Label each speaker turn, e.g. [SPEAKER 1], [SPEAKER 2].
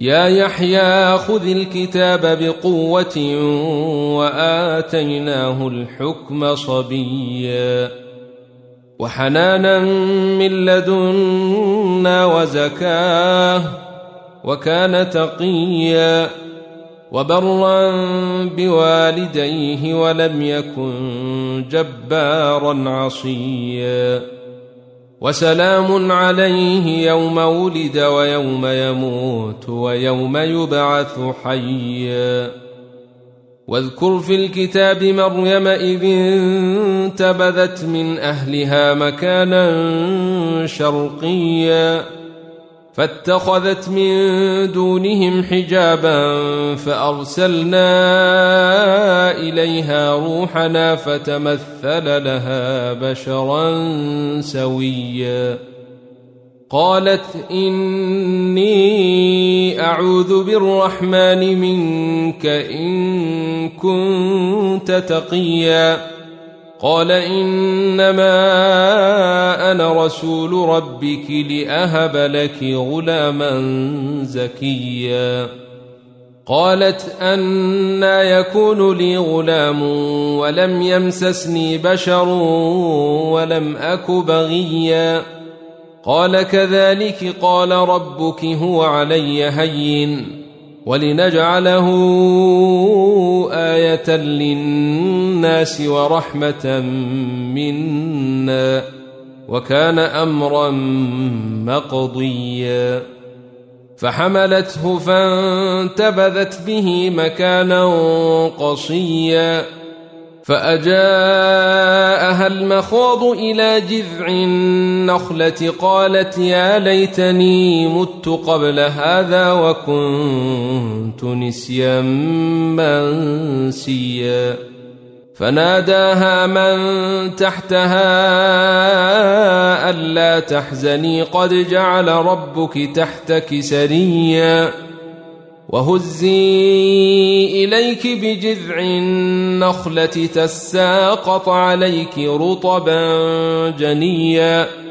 [SPEAKER 1] يا يحيى خذ الكتاب بقوة وآتيناه الحكم صبيا وحنانا من لدنا وزكاة وكان تقيا وبرا بوالديه ولم يكن جبارا عصيا وسلام عليه يوم ولد ويوم يموت ويوم يبعث حيا واذكر في الكتاب مريم إذ انتبذت من أهلها مكانا شرقيا فاتخذت من دونهم حجابا فأرسلنا إليها روحنا فتمثل لها بشرا سويا قالت إني أعوذ بالرحمن منك إن كنت تقيا قال إنما أنا رسول ربك لأهب لك غلاما زكيا قالت أنى يكون لي غلام ولم يمسسني بشر ولم أك بغيا قال كذلك قال ربك هو علي هين ولنجعله آية للناس ورحمة منا وكان أمرا مقضيا فحملته فانتبذت به مكانا قصيا فأجاءها المخاض إلى جذع النخلة قالت يا ليتني مت قبل هذا وكنت نسيا منسيا فناداها من تحتها ألا تحزني قد جعل ربك تحتك سريا وهزي إليك بجذع النخلة تساقط عليك رطبا جنيا